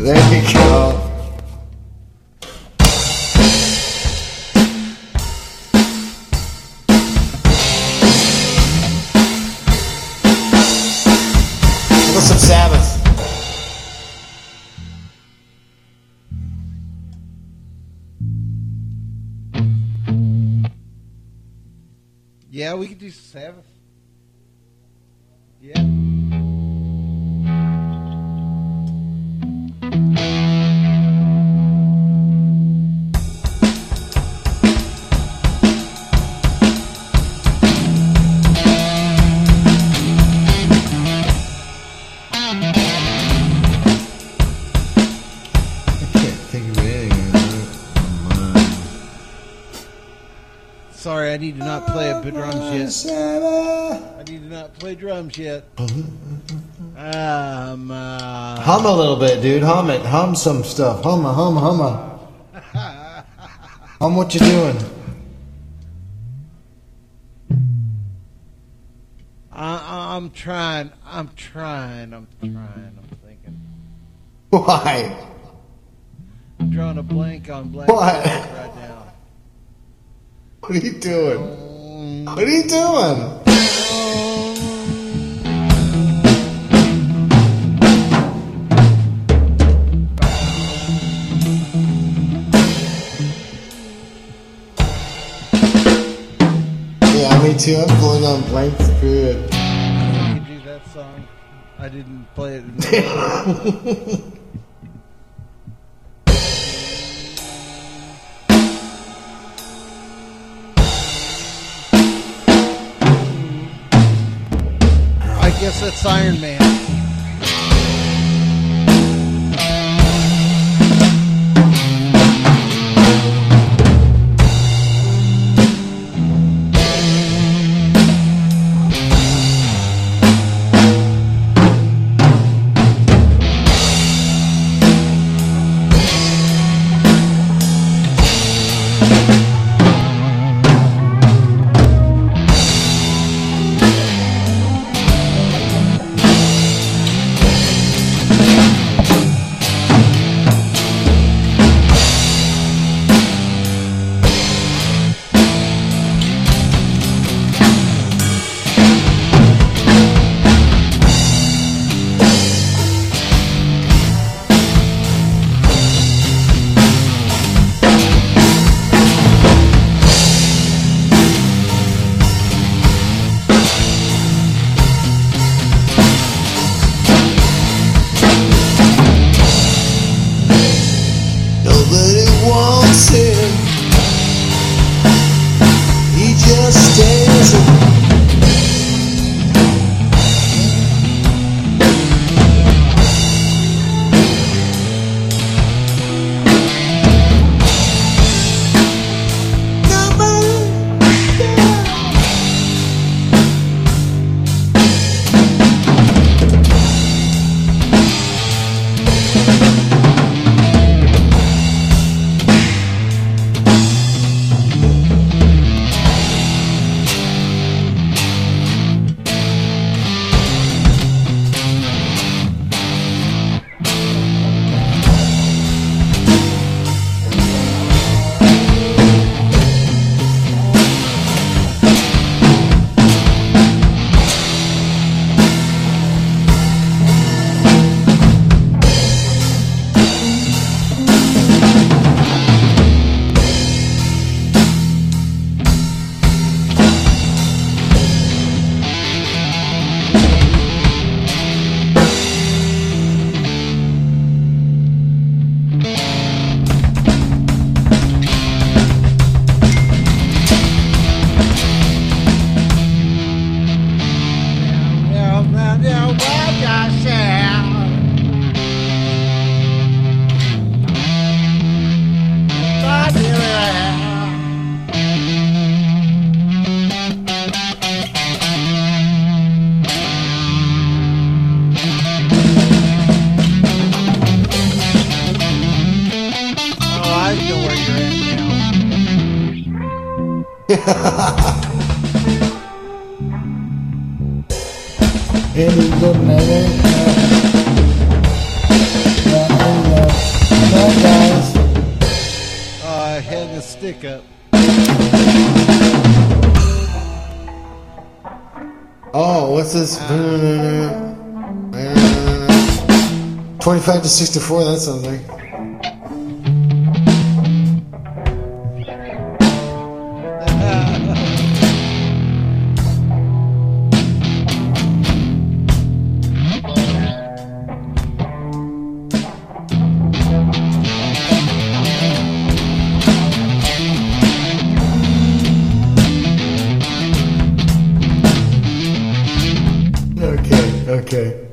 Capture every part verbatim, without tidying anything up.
There you go. What's up, Sabbath? Yeah, we could do Sabbath. Yeah. Sorry, I need to not play a drums yet. I need to not play drums yet. Um, uh, Hum a little bit, dude. Hum it. Hum some stuff. Hum a, hum a, hum a. Hum what you doing. I, I'm trying. I'm trying. I'm trying. I'm thinking. Why? I'm drawing a blank on blank Why? right now. What are you doing? What are you doing? Yeah, me too. I'm pulling on blank screw. I could do that song. I didn't play it. I guess that's Iron Man. Any good night. pickup. Oh, what's this? twenty-five to sixty-four, that sounds like. Okay, okay.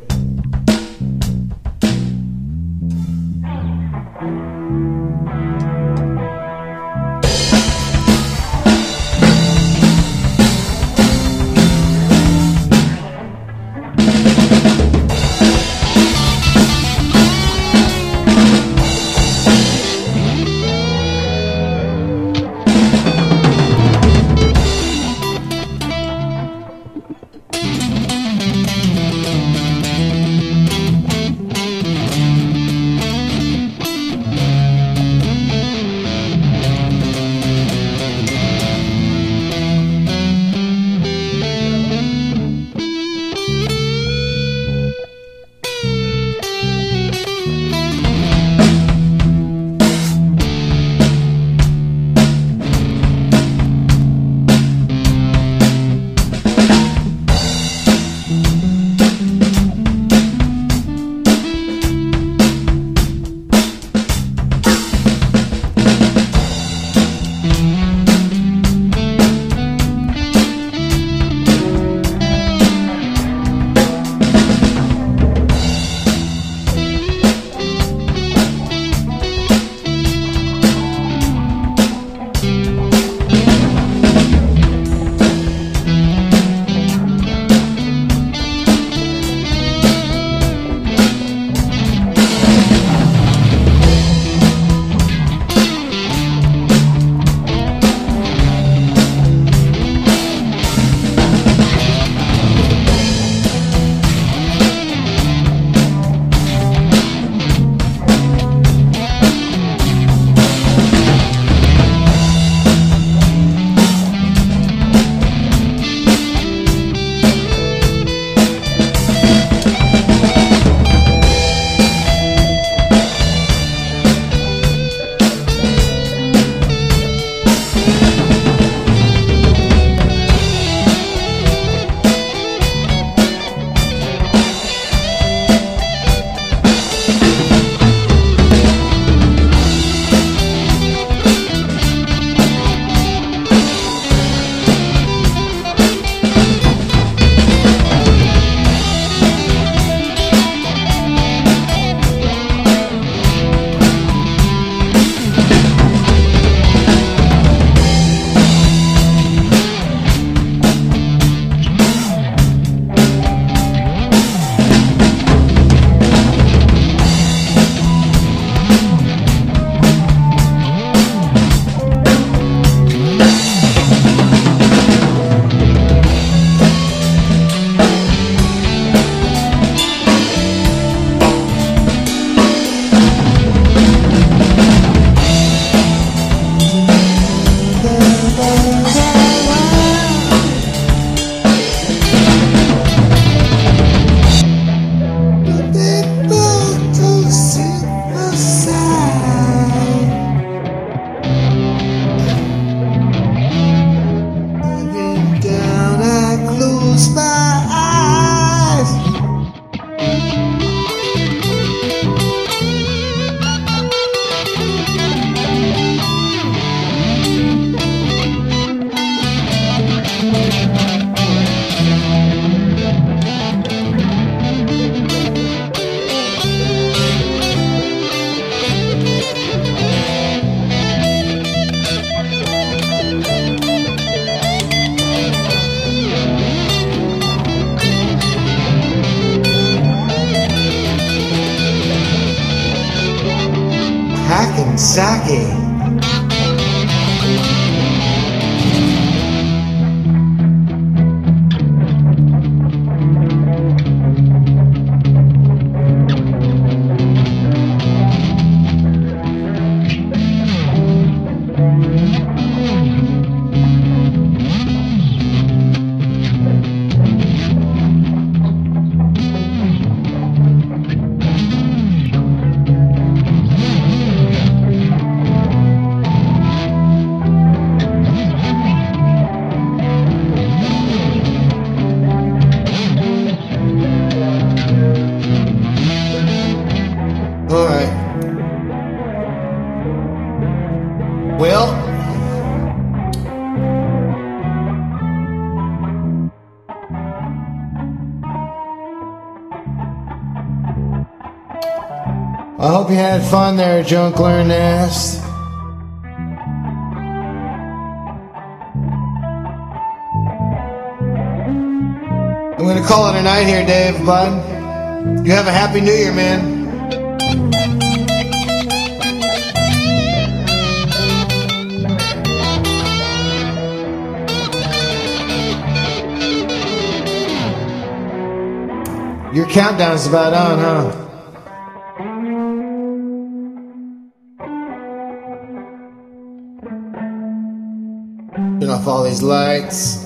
Sake. Thank you. Alright. Well, I hope you had fun there, Junkler Nest. I'm gonna call it a night here, Dave, bud. You have a happy new year, man. Your countdown is about on, huh? Turn off all these lights.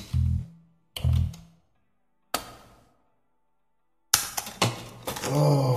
Oh.